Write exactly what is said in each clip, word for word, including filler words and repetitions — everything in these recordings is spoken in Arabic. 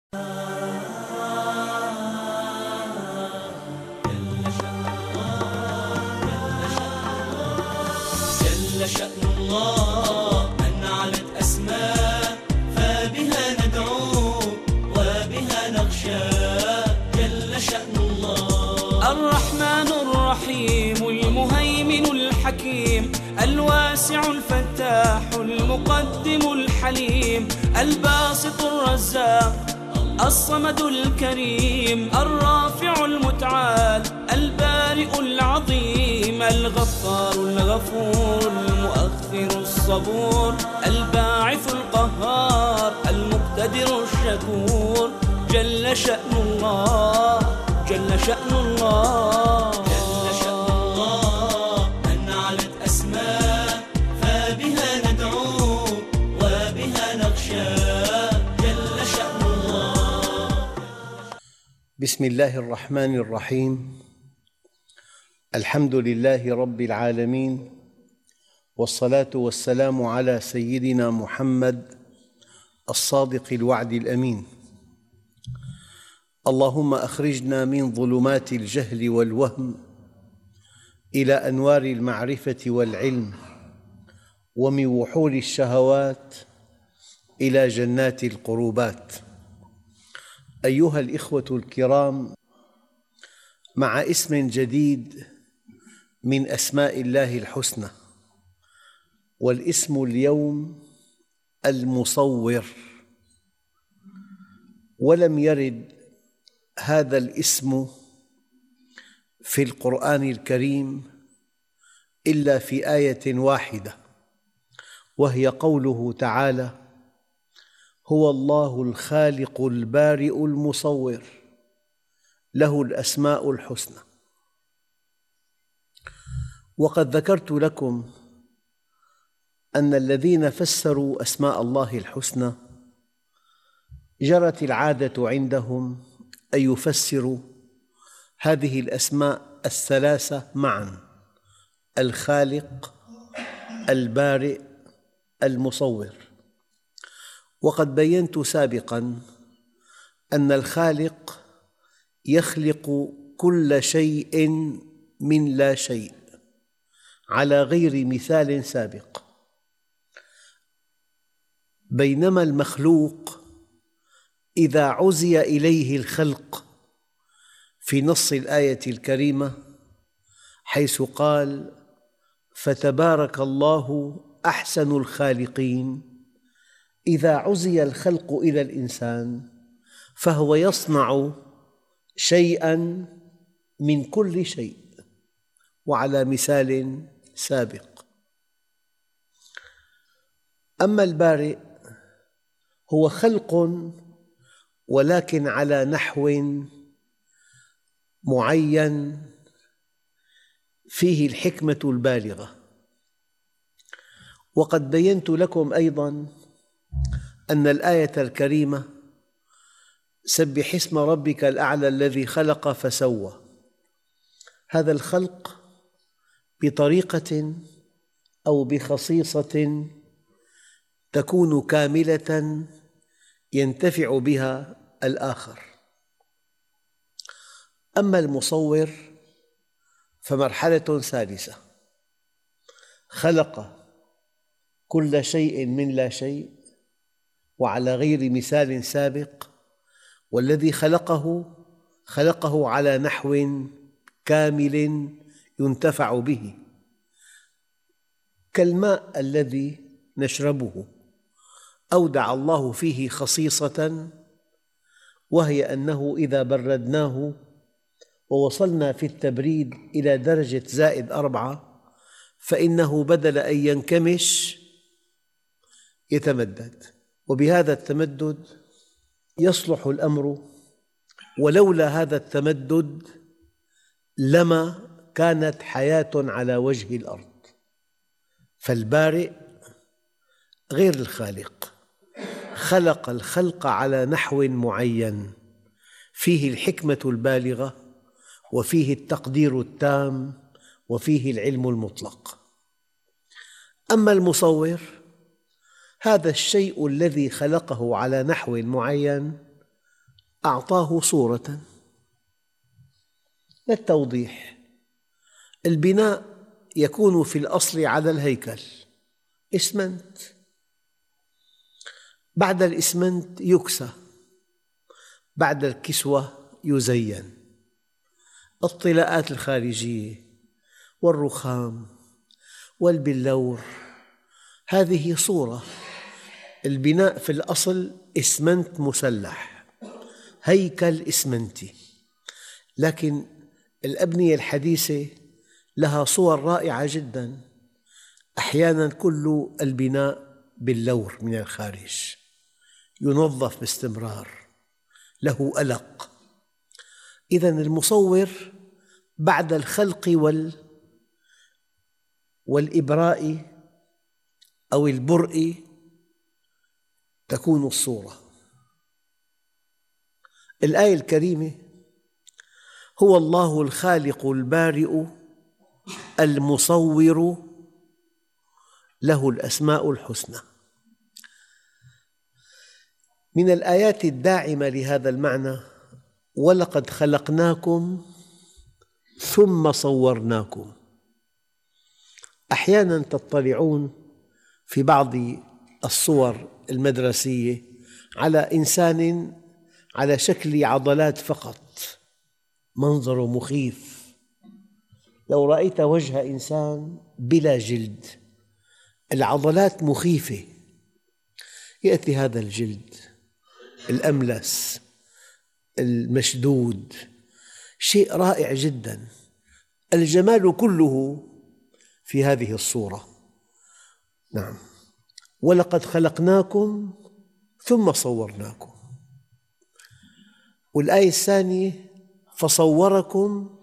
جل شأن الله أن علت أسماء فبها ندعو وبها نخشى. جل شأن الله الرحمن الرحيم المهيمن الحكيم الواسع الفتاح المقدم الحليم الباسط الرزاق الصمد الكريم الرافع المتعال البارئ العظيم الغفار الغفور المؤخر الصبور الباعث القهار المقتدر الشكور. جل شأن الله جل شأن الله جل شأن الله أن علت أسماء فبها ندعو وبها نخشى. بسم الله الرحمن الرحيم. الحمد لله رب العالمين، والصلاة والسلام على سيدنا محمد الصادق الوعد الأمين. اللهم أخرجنا من ظلمات الجهل والوهم إلى أنوار المعرفة والعلم، ومن وحول الشهوات إلى جنات القربات. أيها الإخوة الكرام، مع اسم جديد من أسماء الله الحسنى، والاسم اليوم المصور. ولم يرد هذا الاسم في القرآن الكريم إلا في آية واحدة، وهي قوله تعالى: هو الله الخالق البارئ المصور له الأسماء الحسنى. وقد ذكرت لكم أن الذين فسروا أسماء الله الحسنى جرت العادة عندهم أن يفسروا هذه الأسماء الثلاثة معاً: الخالق، البارئ، المصور. وقد بينت سابقاً أن الخالق يخلق كل شيء من لا شيء على غير مثال سابق، بينما المخلوق إذا عزي إليه الخلق في نص الآية الكريمة حيث قال: فتبارك الله أحسن الخالقين، إذا عزي الخلق إلى الإنسان فهو يصنع شيئاً من كل شيء، وعلى مثال سابق. أما البارئ هو خلق ولكن على نحو معين فيه الحكمة البالغة. وقد بينت لكم أيضاً أن الآية الكريمة سبح اسم ربك الأعلى الذي خلق فسوى، هذا الخلق بطريقة أو بخصيصة تكون كاملة ينتفع بها الآخر. أما المصور فمرحلة ثالثة، خلق كل شيء من لا شيء وعلى غير مثال سابق، والذي خلقه خلقه على نحو كامل ينتفع به، كالماء الذي نشربه أودع الله فيه خصيصة، وهي أنه إذا بردناه ووصلنا في التبريد إلى درجة زائد أربعة فإنه بدل أن ينكمش يتمدد، وبهذا التمدد يصلح الأمر، ولولا هذا التمدد لما كانت حياة على وجه الأرض. فالبارئ غير الخالق، خلق الخلق على نحو معين فيه الحكمة البالغة وفيه التقدير التام وفيه العلم المطلق. أما المصور هذا الشيء الذي خلقه على نحو معين أعطاه صورة. للتوضيح، البناء يكون في الأصل على الهيكل إسمنت، بعد الإسمنت يكسى، بعد الكسوة يزين، الطلاءات الخارجية والرخام والبلور، هذه صورة. البناء في الأصل إسمنت مسلح، هيكل إسمنتي، لكن الأبنية الحديثة لها صور رائعة جداً. أحياناً كل البناء باللور من الخارج، ينظف باستمرار، له ألق. إذن المصور بعد الخلق وال والإبراء أو البرء تكون الصورة. الآية الكريمة: هو الله الخالق البارئ المصور له الأسماء الحسنى. من الآيات الداعمة لهذا المعنى: ولقد خلقناكم ثم صورناكم. أحياناً تطلعون في بعض الصور المدرسية على إنسان على شكل عضلات فقط، منظر مخيف. لو رأيت وجه إنسان بلا جلد، العضلات مخيفة، يأتي هذا الجلد الأملس المشدود، شيء رائع جداً. الجمال كله في هذه الصورة. نعم، ولقد خلقناكم ثم صورناكم. والآية الثانية: فصوركم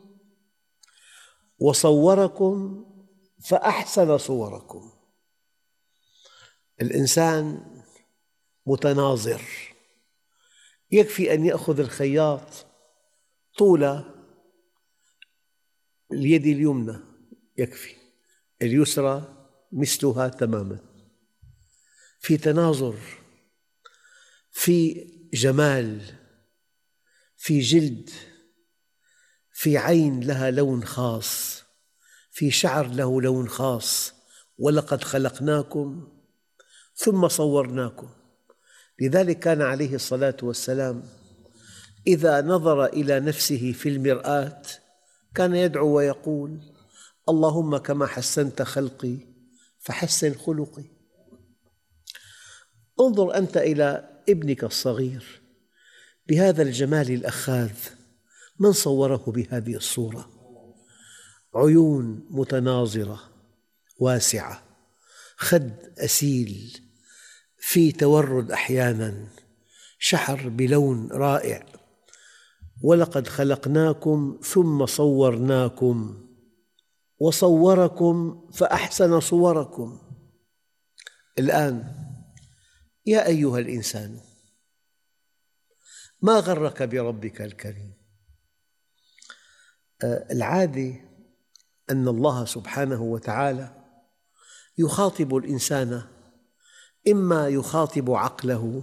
وصوركم فأحسن صوركم. الإنسان متناظر، يكفي أن يأخذ الخياط طول اليد اليمنى، يكفي اليسرى مثلها تماماً، في تناظر، في جمال، في جلد، في عين لها لون خاص، في شعر له لون خاص. ولقد خلقناكم ثم صورناكم. لذلك كان عليه الصلاة والسلام إذا نظر إلى نفسه في المرآة كان يدعو ويقول: اللهم كما حسنت خلقي فحسن خلقي. انظر أنت إلى ابنك الصغير بهذا الجمال الأخاذ، من صوره بهذه الصورة؟ عيون متناظرة واسعة، خد أسيل، في تورد أحياناً، شعر بلون رائع. ولقد خلقناكم ثم صورناكم وصوركم فأحسن صوركم. الآن يا أيها الإنسان، ما غرك بربك الكريم؟ العادة أن الله سبحانه وتعالى يخاطب الإنسان، إما يخاطب عقله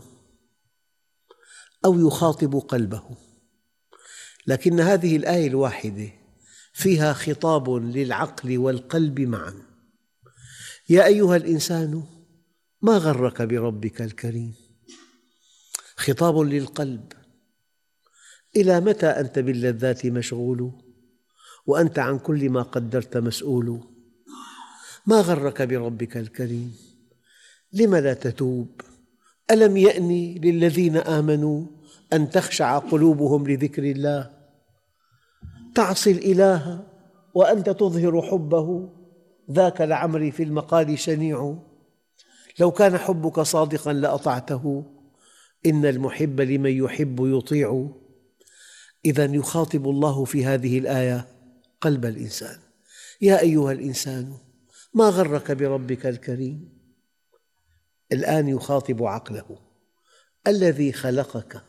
أو يخاطب قلبه، لكن هذه الآية الواحدة فيها خطاب للعقل والقلب معاً. يا أيها الإنسان ما غرك بربك الكريم، خطاب للقلب. إلى متى أنت باللذات مشغول وأنت عن كل ما قدرت مسؤول؟ ما غرك بربك الكريم، لم لا تتوب؟ ألم يأن للذين آمنوا أن تخشع قلوبهم لذكر الله؟ تعصي الإله وأنت تظهر حبه، ذاك لعمري في المقال شنيع. لو كان حبك صادقاً لأطعته، إن المحب لمن يحب يطيع. إذن يخاطب الله في هذه الآية قلب الإنسان: يا أيها الإنسان ما غرك بربك الكريم. الآن يخاطب عقله: الذي خلقك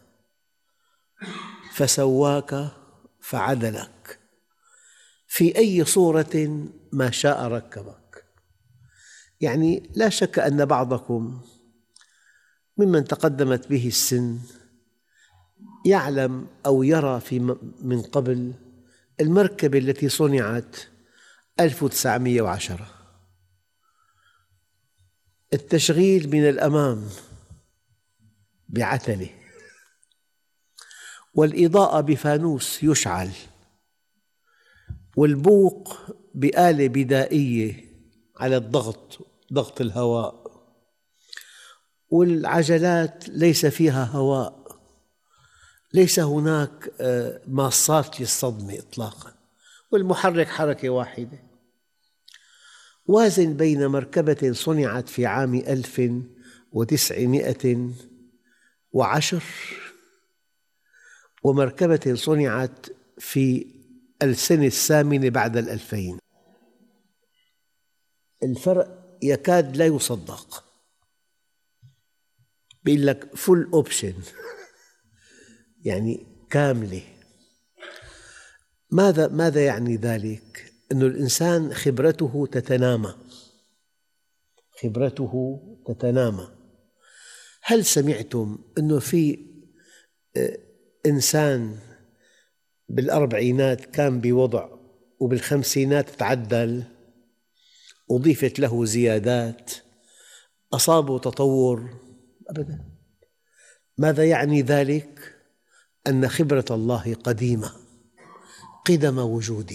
فسواك فعدلك، في أي صورة ما شاء ركبك. يعني لا شك أن بعضكم ممن تقدمت به السن يعلم أو يرى في من قبل المركبة التي صنعت ألف وتسعمئة وعشرة، التشغيل من الأمام بعتلة، والإضاءة بفانوس يشعل، والبوق بآلة بدائية على الضغط، ضغط الهواء، والعجلات ليس فيها هواء، ليس هناك ماصات للصدمة إطلاقاً، والمحرك حركة واحدة. وازن بين مركبة صنعت في عام ألف وتسعمئة وعشرة ومركبة صنعت في السنة الثامنة بعد الألفين. الفرق يكاد لا يصدق. بيقول لك full option يعني كاملة. ماذا ماذا يعني ذلك؟ أن الإنسان خبرته تتنامى، خبرته تتنامى. هل سمعتم أنه في إنسان بالأربعينات كان بوضع وبالخمسينات تعدل، أضيفت له زيادات، أصابه تطور؟ أبداً. ماذا يعني ذلك؟ أن خبرة الله قديمة قدم وجوده،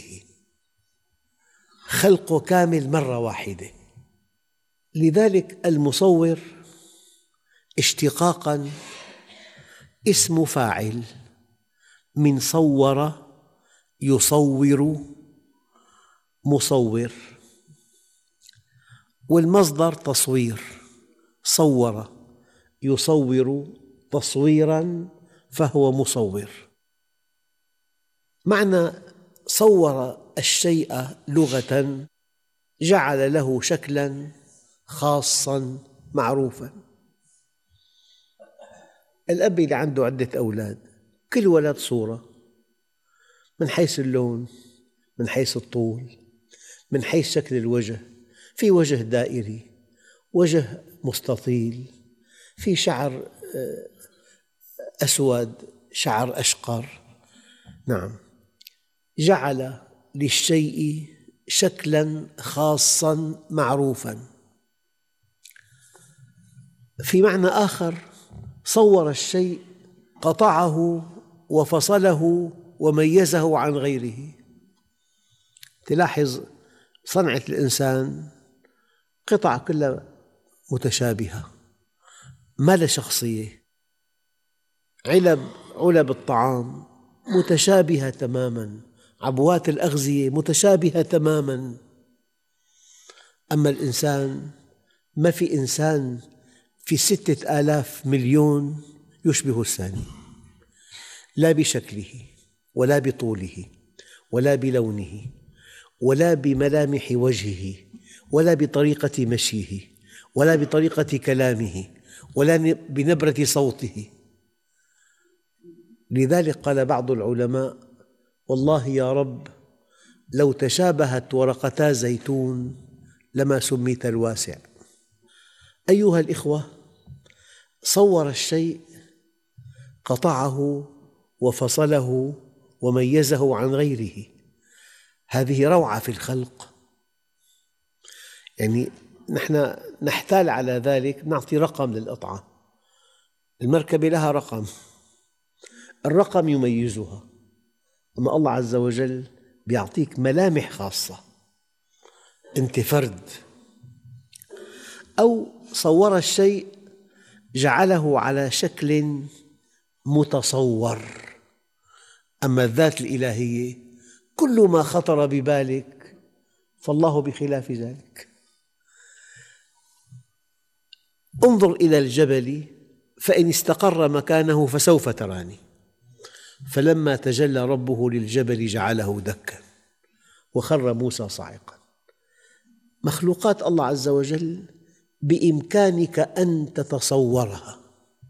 خلقه كامل مرة واحدة. لذلك المصور اشتقاقاً اسم فاعل من صور يصور مصور، والمصدر تصوير، صور يصور تصويراً فهو مصور. معنى صور الشيء لغة جعل له شكلاً خاصاً معروفاً. الأب اللي عنده عدة أولاد، كل ولد صورة، من حيث اللون، من حيث الطول، من حيث شكل الوجه. في وجه دائري، وجه مستطيل، في شعر أسود، شعر أشقر. نعم، جعل للشيء شكلاً خاصاً معروفاً. في معنى آخر صور الشيء، قطعه وفصله وميزه عن غيره. تلاحظ صنعة الإنسان قطع كلها متشابهة ما لها شخصية. علب علب الطعام متشابهة تماماً، عبوات الأغذية متشابهة تماماً. أما الإنسان ما في إنسان في ستة آلاف مليون يشبه الثاني، لا بشكله ولا بطوله ولا بلونه ولا بملامح وجهه ولا بطريقة مشيه ولا بطريقة كلامه ولا بنبرة صوته. لذلك قال بعض العلماء: والله يا رب لو تشابهت ورقتا زيتون لما سميت الواسع. أيها الإخوة، صور الشيء، قطعه وفصله وميزه عن غيره. هذه روعة في الخلق. يعني نحن نحتال على ذلك، نعطي رقم للقطعة. المركبة لها رقم، الرقم يميزها، أما الله عز وجل يعطيك ملامح خاصة، أنت فرد. أو صور الشيء جعله على شكل متصور. أما الذات الإلهية كل ما خطر ببالك فالله بخلاف ذلك. انظر إلى الجبل فإن استقر مكانه فسوف تراني، فلما تجلى ربه للجبل جعله دكا وخر موسى صاعقا. مخلوقات الله عز وجل بإمكانك أن تتصورها.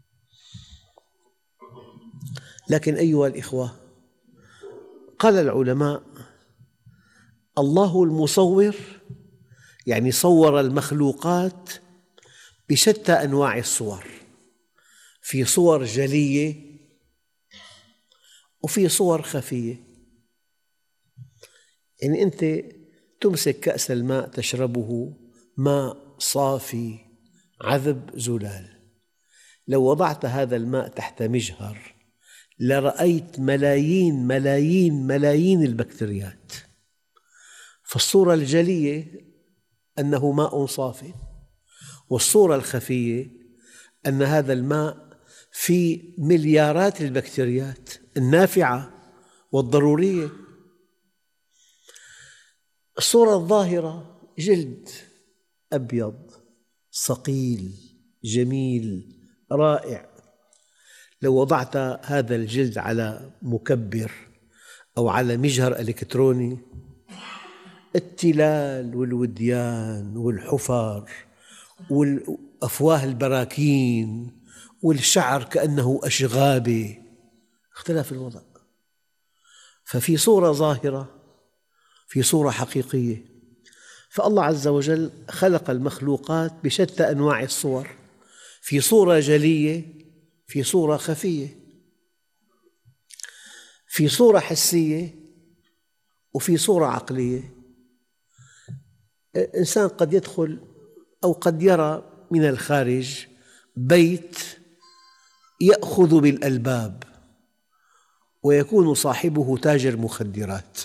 لكن أيها الإخوة، قال العلماء: الله المصور، يعني صور المخلوقات بشتى أنواع الصور. في صور جلية وفي صور خفية. يعني أنت تمسك كأس الماء تشربه ماء صافي عذب زلال، لو وضعت هذا الماء تحت مجهر لرأيت ملايين ملايين ملايين البكتيريات. فالصورة الجلية أنه ماء صاف، والصورة الخفية أن هذا الماء فيه مليارات البكتيريات النافعة والضرورية. الصورة الظاهرة جلد أبيض صقيل جميل رائع، لو وضعت هذا الجلد على مكبر أو على مجهر إلكتروني التلال والوديان والحفر والأفواه البراكين والشعر كأنه أشغابة، اختلف الوضع. ففي صورة ظاهرة، في صورة حقيقية. فالله عز وجل خلق المخلوقات بشتى أنواع الصور، في صورة جلية، في صورة خفية، في صورة حسية، وفي صورة عقلية. إنسان قد يدخل أو قد يرى من الخارج بيت يأخذ بالألباب ويكون صاحبه تاجر مخدرات،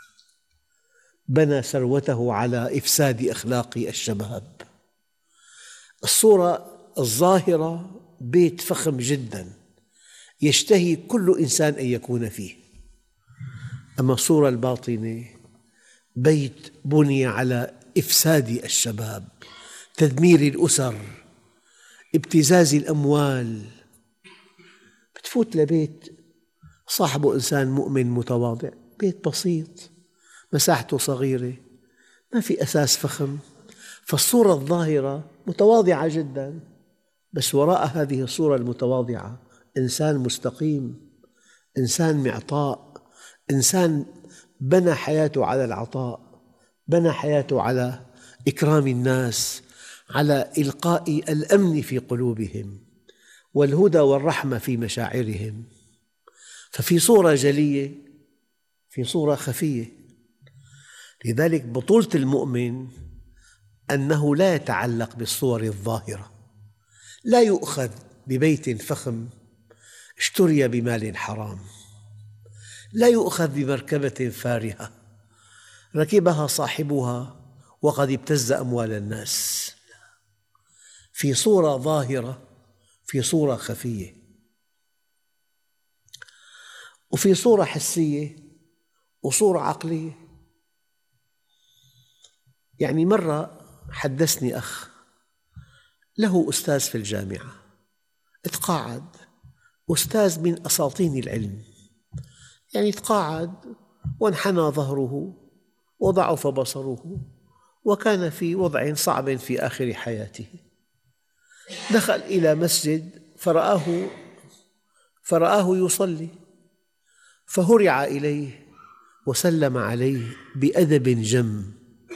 بنى ثروته على إفساد أخلاق الشباب. الصورة الظاهرة بيت فخم جدا يشتهي كل إنسان أن يكون فيه، أما الصورة الباطنة بيت بني على إفساد الشباب، تدمير الأسر، ابتزاز الأموال. بتفوت لبيت صاحبه إنسان مؤمن متواضع، بيت بسيط مساحته صغيرة، ما في أساس فخم، فالصورة الظاهرة متواضعة جدا، بس وراء هذه الصورة المتواضعة إنسان مستقيم، إنسان معطاء، إنسان بنى حياته على العطاء، بنى حياته على إكرام الناس، على إلقاء الأمن في قلوبهم والهدى والرحمة في مشاعرهم. ففي صورة جلية، في صورة خفية. لذلك بطولة المؤمن أنه لا يتعلق بالصور الظاهرة، لا يؤخذ ببيت فخم اشتري بمال حرام، لا يؤخذ بمركبة فارهة ركبها صاحبها وقد ابتز أموال الناس. في صورة ظاهرة، في صورة خفية، وفي صورة حسية وصورة عقلية. يعني مرة حدثني أخ له أستاذ في الجامعة، اتقاعد، أستاذ من أساطين العلم، يعني اتقاعد وانحنى ظهره وضعف بصره وكان في وضع صعب في آخر حياته. دخل إلى مسجد فرآه فرآه يصلي، فهرع إليه وسلم عليه بأدب جم.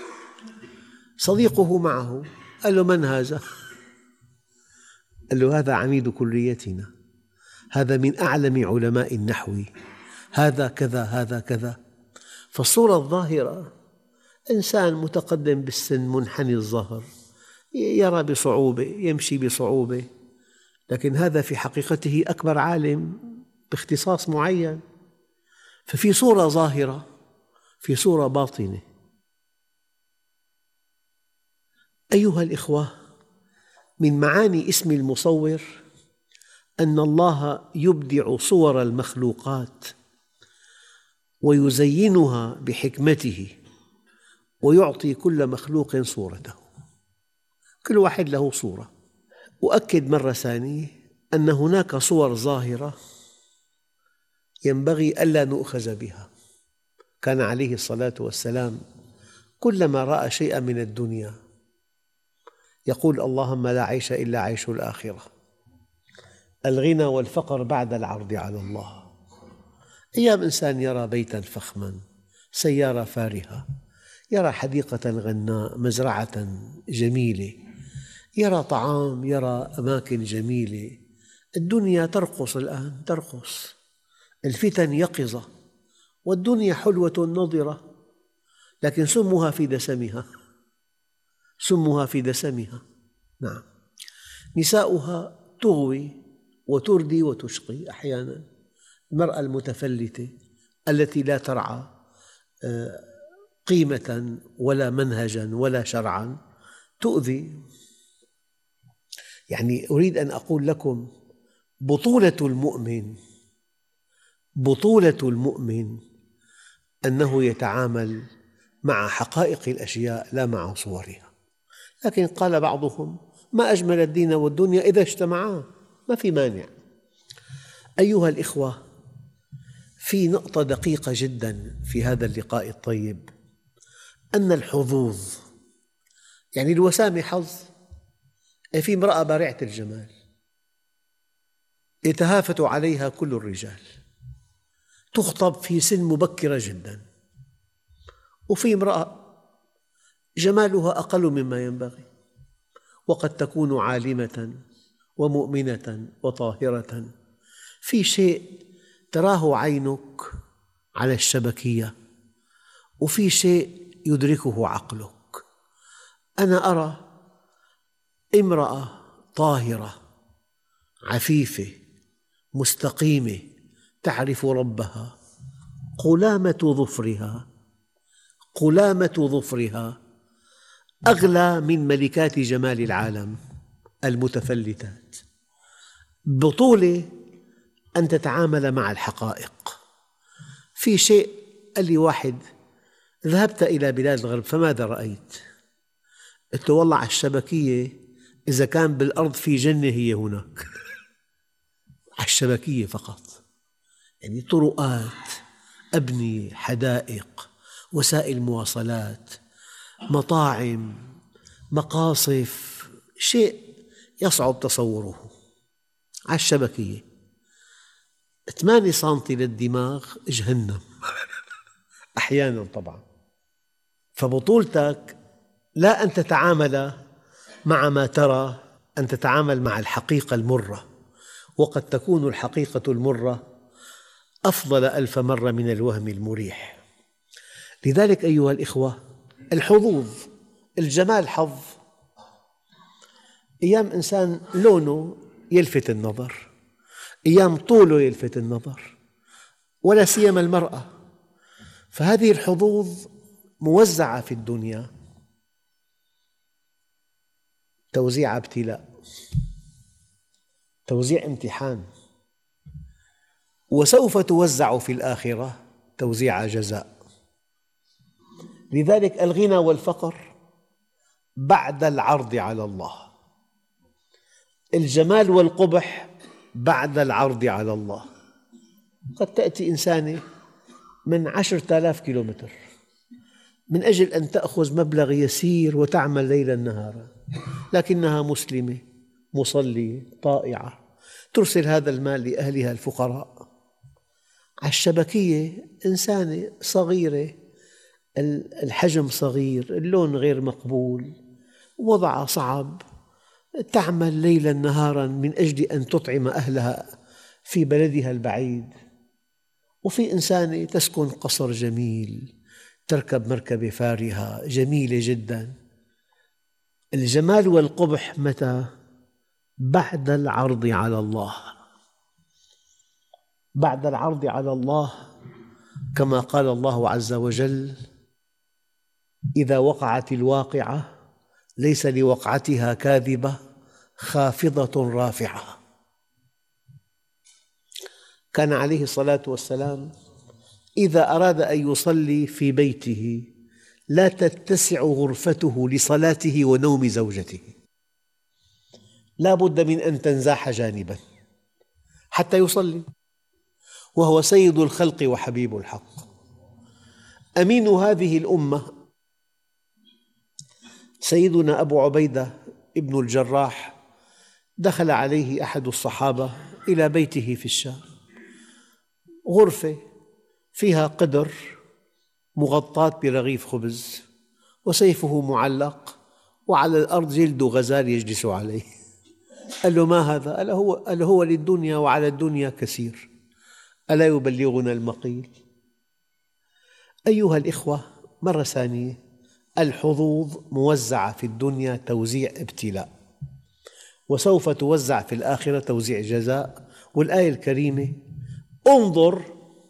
صديقه معه قال له: من هذا؟ قال له: هذا عميد كليتنا، هذا من أعلم علماء النحو، هذا كذا هذا كذا. فالصورة الظاهرة إنسان متقدم بالسن منحني الظهر، يرى بصعوبة، يمشي بصعوبة، لكن هذا في حقيقته أكبر عالم باختصاص معين. ففي صورة ظاهرة، في صورة باطنة. أيها الإخوة، من معاني اسم المصور أن الله يبدع صور المخلوقات ويزينها بحكمته ويعطي كل مخلوق صورته، كل واحد له صورة. أؤكد مرة ثانية أن هناك صور ظاهرة ينبغي ألا نؤخذ بها. كان عليه الصلاة والسلام كلما رأى شيئا من الدنيا يقول: اللهم لا عيش إلا عيش الآخرة، الغنى والفقر بعد العرض على الله. أيام إنسان يرى بيتا فخما، سيارة فارهة، يرى حديقة غناء، مزرعة جميلة، يرى طعام، يرى أماكن جميلة. الدنيا ترقص الآن، ترقص. الفتن يقظة، والدنيا حلوة نضرة، لكن سمها في دسمها، سمها في دسمها. نعم، نساؤها تغوي وتردي وتشقي أحيانا. المرأة المتفلتة التي لا ترعى قيمة ولا منهجا ولا شرعا تؤذي. يعني أريد أن أقول لكم بطولة المؤمن بطولة المؤمن أنه يتعامل مع حقائق الأشياء لا مع صورها. لكن قال بعضهم: ما أجمل الدين والدنيا إذا اجتمعا، ما في مانع. أيها الإخوة، في نقطة دقيقة جدا في هذا اللقاء الطيب، أن الحظوظ، يعني الوسامة حظ. في امرأة بارعة الجمال يتهافت عليها كل الرجال، تخطب في سن مبكرة جدا، وفي امرأة جمالها أقل مما ينبغي، وقد تكون عالمة ومؤمنة وطاهرة. في شيء تراه عينك على الشبكية، وفي شيء يدركه عقلك. أنا أرى امرأة طاهرة عفيفة مستقيمة تعرف ربها، قلامة ظفرها قلامة ظفرها أغلى من ملكات جمال العالم المتفلتات. بطولة أن تتعامل مع الحقائق. في شيء، قال لي واحد: ذهبت إلى بلاد الغرب فماذا رأيت؟ قلت له: والله على الشبكية إذا كان بالأرض في جنة هي هناك. على الشبكية فقط، يعني طرقات، أبنية، حدائق، وسائل مواصلات، مطاعم، مقاصف، شيء يصعب تصوره. على الشبكية ثمانية سنتي للدماغ جهنم أحيانا طبعا. فبطولتك لا أن تتعامل مع ما ترى، أن تتعامل مع الحقيقة المرة، وقد تكون الحقيقة المرة أفضل ألف مرة من الوهم المريح. لذلك أيها الإخوة، الحظوظ، الجمال حظ. أيام إنسان لونه يلفت النظر، أيام طوله يلفت النظر، ولا سيما المرأة. فهذه الحظوظ موزعة في الدنيا، توزيع ابتلاء، توزيع امتحان، وسوف توزع في الآخرة توزيع جزاء. لذلك الغنى والفقر بعد العرض على الله، الجمال والقبح بعد العرض على الله. قد تأتي إنسانة من عشرة آلاف كيلومتر من أجل أن تأخذ مبلغ يسير وتعمل ليلا نهارا، لكنها مسلمة مصلية طائعة، ترسل هذا المال لأهلها الفقراء. على الشبكية إنسانة صغيرة، الحجم صغير، اللون غير مقبول، وضعها صعب، تعمل ليلا نهارا من أجل أن تطعم أهلها في بلدها البعيد. وفي إنسانة تسكن قصر جميل، تركب مركبة فارهة جميلة جدا. الجمال والقبح متى؟ بعد العرض على الله، بعد العرض على الله، كما قال الله عز وجل: إذا وقعت الواقعة ليس لوقعتها كاذبة خافضة رافعة. كان عليه الصلاة والسلام إذا أراد أن يصلي في بيته لا تتسع غرفته لصلاته ونوم زوجته، لا بد من أن تنزاح جانبا حتى يصلي، وهو سيد الخلق وحبيب الحق. أمين هذه الأمة سيدنا أبو عبيدة ابن الجراح، دخل عليه أحد الصحابة إلى بيته في الشام، غرفة فيها قدر مغطاة برغيف خبز، وسيفه معلق، وعلى الأرض جلد غزال يجلس عليه. قال له: ما هذا؟ قال هو, قال هو للدنيا وعلى الدنيا كثير. ألا يبلغنا المقيل؟ أيها الإخوة، مرة ثانية، الحظوظ موزعة في الدنيا توزيع ابتلاء، وسوف توزع في الآخرة توزيع جزاء. والآية الكريمة: انظر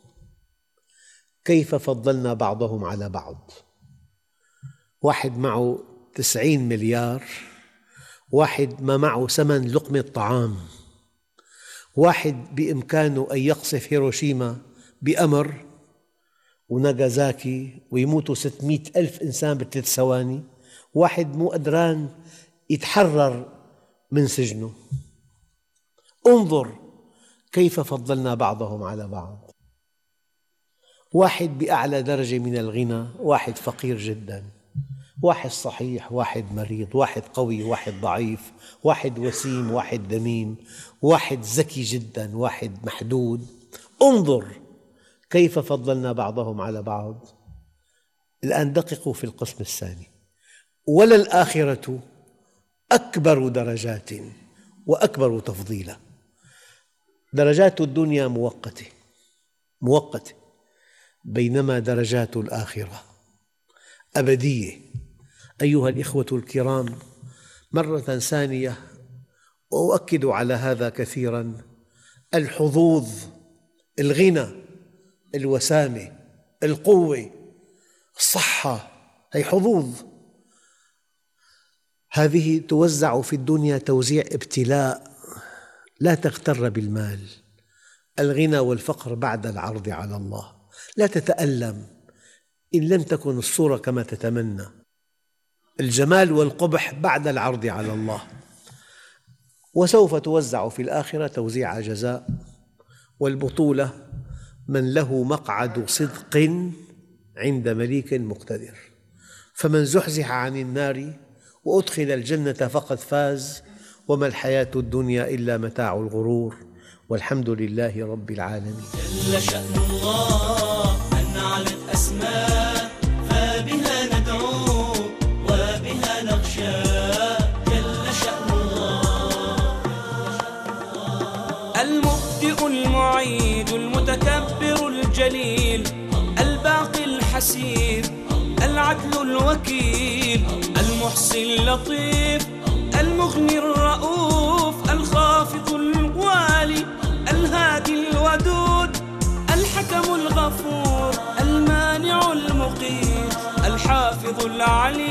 كيف فضلنا بعضهم على بعض. واحد معه تسعين مليار، واحد ما معه ثمن لقمة طعام، واحد بإمكانه أن يقصف هيروشيما بأمر وناغازاكي ويموتوا ستمئة ألف إنسان بثلاث ثواني، واحد مو قدران يتحرر من سجنه. انظر كيف فضلنا بعضهم على بعض. واحد بأعلى درجة من الغنى، واحد فقير جدا، واحد صحيح، واحد مريض، واحد قوي، واحد ضعيف، واحد وسيم، واحد دميم، واحد ذكي جدا، واحد محدود. انظر كيف فضلنا بعضهم على بعض. الآن دققوا في القسم الثاني: وللآخرة أكبر درجات وأكبر تفضيلا. درجات الدنيا مؤقتة مؤقتة، بينما درجات الآخرة أبدية. أيها الإخوة الكرام، مرة ثانية وأؤكد على هذا كثيراً: الحظوظ، الغنى، الوسامة، القوة، الصحة، هي حظوظ. هذه توزع في الدنيا توزيع ابتلاء. لا تغتر بالمال. الغنى والفقر بعد العرض على الله. لا تتألم إن لم تكن الصورة كما تتمنى. الجمال والقبح بعد العرض على الله. وسوف توزع في الآخرة توزيع جزاء. والبطولة من له مقعد صدق عند مليك مقتدر. فمن زحزح عن النار وأدخل الجنة فقد فاز، وما الحياة الدنيا إلا متاع الغرور، والحمد لله رب العالمين. جل شأن الله أن علت أسماء، فبها ندعو وبها نخشى. جل شأن الله المبدئ المعيد المتكبر الجليل الباقي الحسيب العدل الوكيل المحصي اللطيف المغني الرؤوف الخافض الوالي الهادي الودود الحكم الغفور المانع المقيت الحافظ العليم